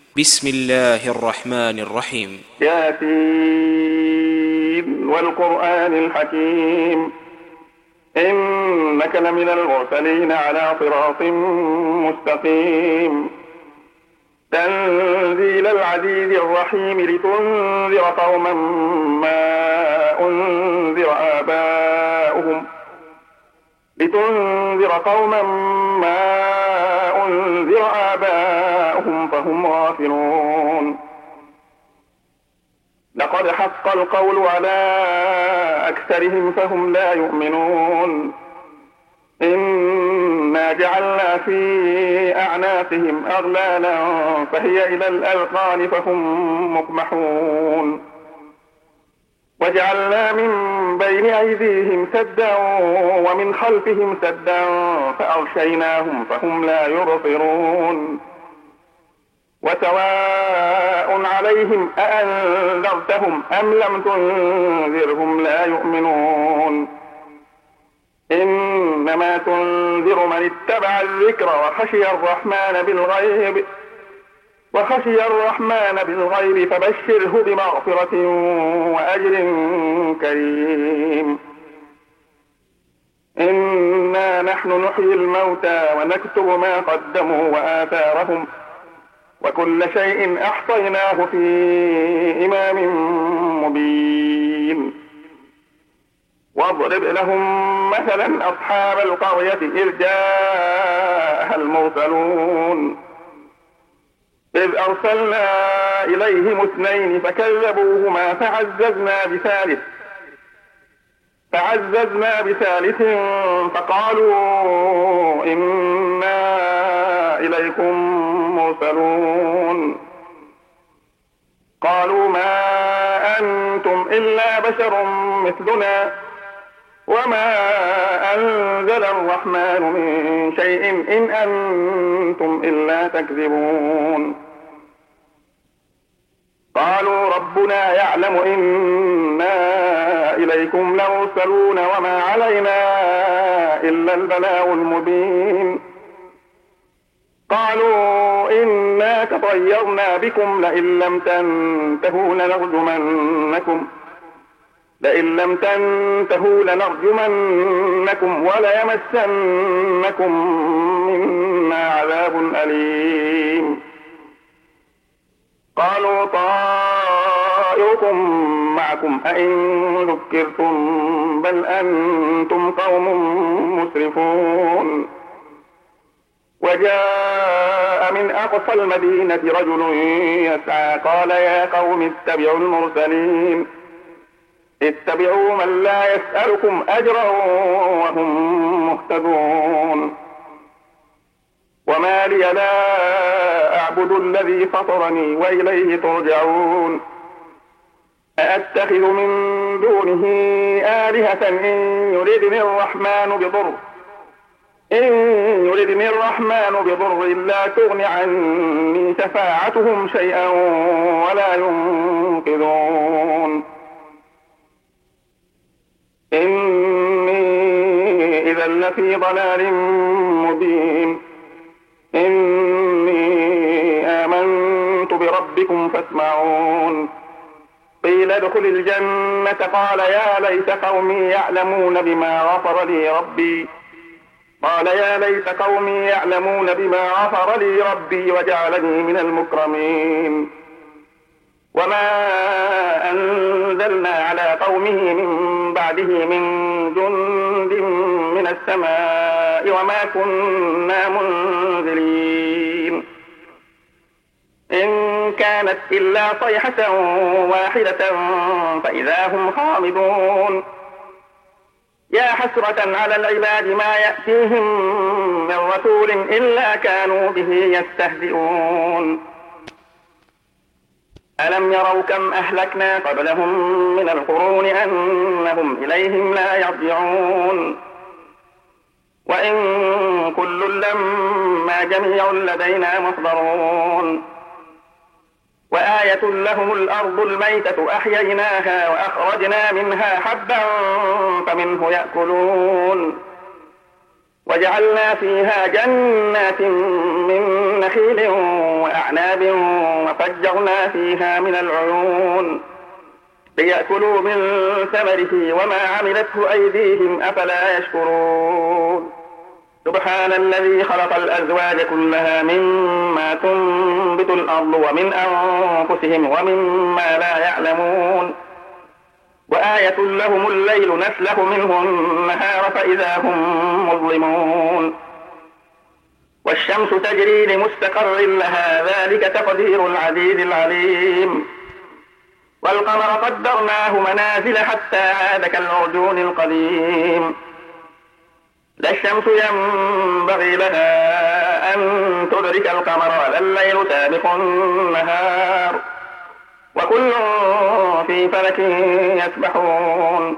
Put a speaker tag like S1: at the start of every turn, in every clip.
S1: بسم الله الرحمن الرحيم.
S2: ياسين والقرآن الحكيم إنك لمن المرسلين على صراط مستقيم تنزيل العزيز الرحيم لتنذر قوما ما أنذر آباؤهم فهم غافلون. لقد حق القول على أكثرهم فهم لا يؤمنون. إنا جعلنا في أعناقهم أغلالا فهي إلى الأذقان فهم مقمحون. وجعلنا من بين أيديهم سدا ومن خلفهم سدا فأغشيناهم فهم لا يبصرون. وسواء عليهم أأنذرتهم أم لم تنذرهم لا يؤمنون. إنما تنذر من اتبع الذكر وخشي الرحمن بالغيب فبشره بمغفرة وأجر كريم. إنا نحن نحيي الموتى ونكتب ما قدموا وآثارهم وكل شيء أحصيناه في إمام مبين. واضرب لهم مثلا أصحاب القرية إذ جاءها المرسلون إذ أرسلنا إليهم 2 فكذبوهما فعززنا بثالث فقالوا إنا إليكم مرسلون. قالوا ما أنتم إلا بشر مثلنا وما أنزل الرحمن من شيء إن أنتم إلا تكذبون. قالوا ربنا يعلم إنا إليكم لمرسلون وما علينا إلا البلاغ المبين. قالوا إنا تطيرنا بكم لئن لم تنتهوا لنرجمنكم وليمسنكم منا عذاب أليم. قالوا طائركم معكم أئن ذكرتم بل أنتم قوم مسرفون. وجاء من أقصى المدينة رجل يسعى قال يا قوم اتبعوا من لا يسألكم أجرا وهم مهتدون. وما لي لا أعبد الذي فطرني وإليه ترجعون. أأتخذ من دونه آلهة إن يردني الرحمن بضر لا تغن عني شفاعتهم شيئا ولا ينقذون. إني إذا لفي ضلال مبين. إني آمنت بربكم فاسمعون. قيل ادخل الجنة قال يا ليت قومي يعلمون بما غفر لي ربي وجعلني من المكرمين. وما أنزلنا على قومه من بعده من جند من السماء وما كنا منزلين. إن كانت إلا صيحة واحدة فإذا هم خامدون. يا حسرة على العباد ما يأتيهم من رسول إلا كانوا به يستهزئون. ألم يروا كم أهلكنا قبلهم من القرون أنهم إليهم لا يرجعون. وإن كل لما جميع لدينا محضرون. وآية لهم الأرض الميتة أحييناها وأخرجنا منها حبا فمنه يأكلون. وجعلنا فيها جنات من نخيل وأعناب وفجرنا فيها من العيون ليأكلوا من ثمره وما عملته أيديهم أفلا يشكرون سبحان الذي خلق الأزواج كلها مما تنبت الأرض ومن أنفسهم ومما لا يعلمون وآية لهم الليل نسلخ منه النهار فإذا هم مظلمون والشمس تجري لمستقر لها ذلك تقدير العزيز العليم والقمر قدرناه منازل حتى عاد كالعرجون القديم لا الشمس ينبغي لها أن تدرك القمر ولا الليل سابق النهار وكل في فلك يسبحون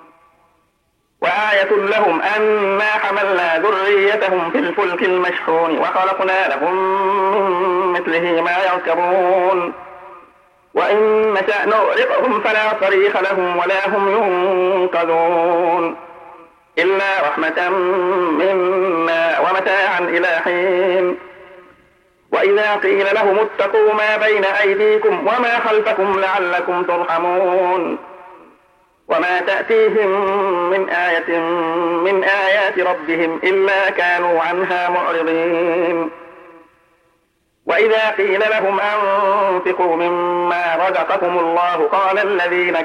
S2: وآية لهم أنا حملنا ذريتهم في الفلك المشحون وخلقنا لهم من مثله ما يركبون وإن نشأ نغرقهم فلا صريخ لهم ولا هم ينقذون إلا رحمة منا ومتاعا إلى حين وإذا قيل لهم اتقوا ما بين أيديكم وما خلفكم لعلكم ترحمون وما تأتيهم من آية من آيات ربهم إلا كانوا عنها معرضين وإذا قيل لهم أنفقوا مما رزقكم الله قال الذين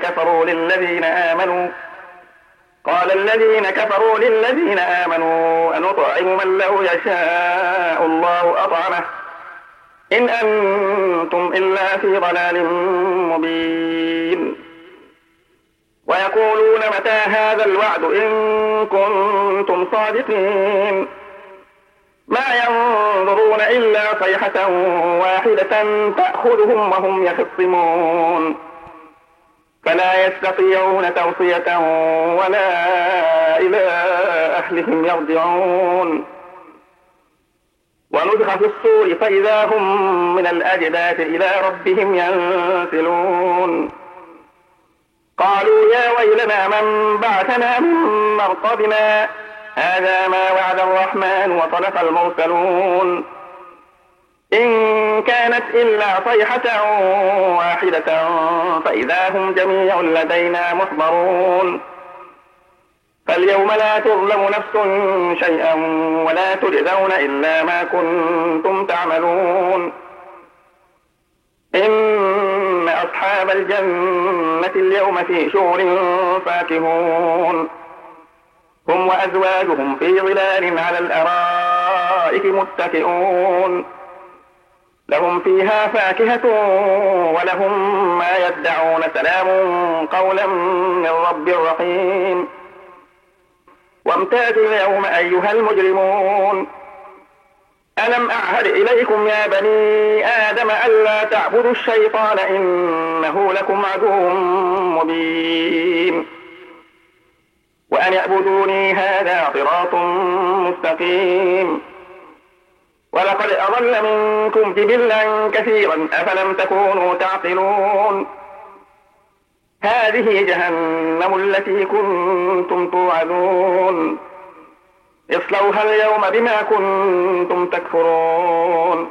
S2: كفروا للذين آمنوا أنطعم من لو يشاء الله أطعمه إن أنتم إلا في ضلال مبين ويقولون متى هذا الوعد إن كنتم صادقين ما ينظرون إلا صيحة واحدة تأخذهم وهم يخصمون فلا يستطيعون توصية ولا إلى أهلهم يرجعون ونفخ في الصور فإذا هم من الأجداث إلى ربهم ينسلون قالوا يا ويلنا من بعثنا من مرقدنا هذا ما وعد الرحمن وصدق المرسلون إن كانت إلا صيحة واحدة فإذا هم جميع لدينا محضرون فاليوم لا تظلم نفس شيئا ولا تجزون إلا ما كنتم تعملون إن أصحاب الجنة اليوم في شغل فاكهون هم وأزواجهم في ظلال على الأرائك متكئون لهم فيها فاكهة ولهم ما يدعون سلام قولا من رب رحيم وامتازوا اليوم أيها المجرمون ألم أعهد إليكم يا بني آدم ألا تعبدوا الشيطان إنه لكم عدو مبين وأن اعبدوني هذا صراط مستقيم ولقد أضل منكم جبلا كثيرا أفلم تكونوا تعقلون هذه جهنم التي كنتم توعدون اصلوها اليوم بما كنتم تكفرون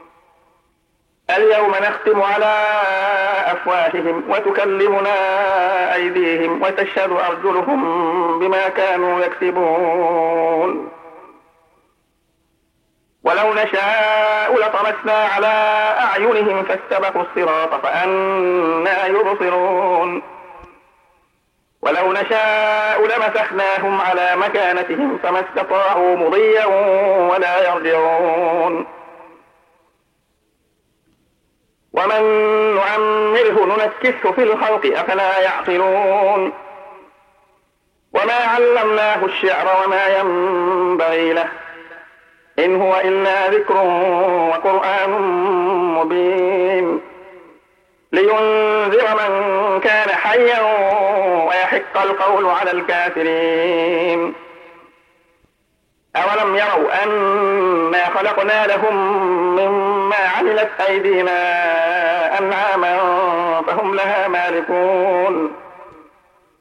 S2: اليوم نختم على أفواههم وتكلمنا أيديهم وتشهد أرجلهم بما كانوا يكسبون ولو نشاء لطمسنا على أعينهم فاستبقوا الصراط فأنى يبصرون ولو نشاء لمسخناهم على مكانتهم فما استطاعوا مضيا ولا يرجعون ومن نعمره ننكسه في الخلق أفلا يعقلون وما علمناه الشعر وما ينبغي له إن هو إلا ذكر وقرآن مبين لينذر من كان حيا ويحق القول على الكافرين أولم يروا أنا خلقنا لهم مما عملت أيدينا أنعاما فهم لها مالكون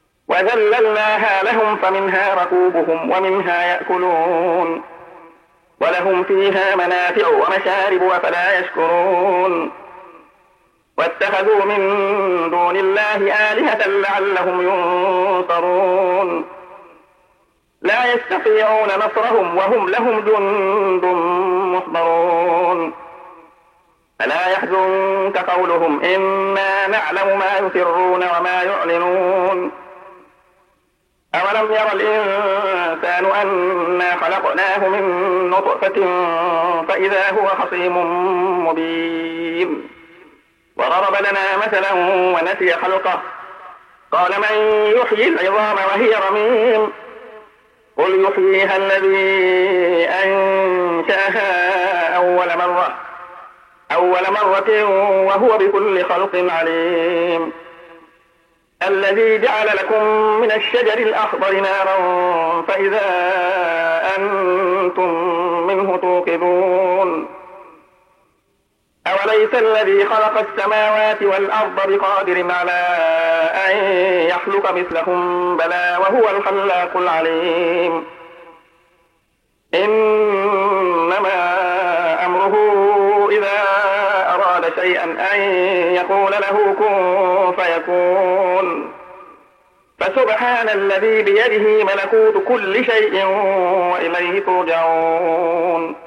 S2: وذللناها لهم فمنها ركوبهم ومنها يأكلون ولهم فيها منافع ومشارب أفلا يشكرون واتخذوا من دون الله آلهة لعلهم ينصرون لا يستطيعون نصرهم وهم لهم جند محضرون ألا يحزنك قولهم إنا نعلم ما يسرون وما يعلنون أولم ير الإنسان أنا خلقناه من نطفة فإذا هو خصيم مبين وضرب لنا مثلا ونسي خلقه قال من يحيي العظام وهي رميم قل يحييها الذي أنشأها أول مرة وهو بكل خلق عليم الذي جعل لكم من الشجر الأخضر نارا فإذا أنتم منه توقدون أوليس الذي خلق السماوات والأرض بقادر على أن يخلق مثلهم بلى وهو الخلاق العليم إنما أمره إذا أراد شيئا أن يقول له كن فيكون فسبحان الذي بيده ملكوت كل شيء وإليه ترجعون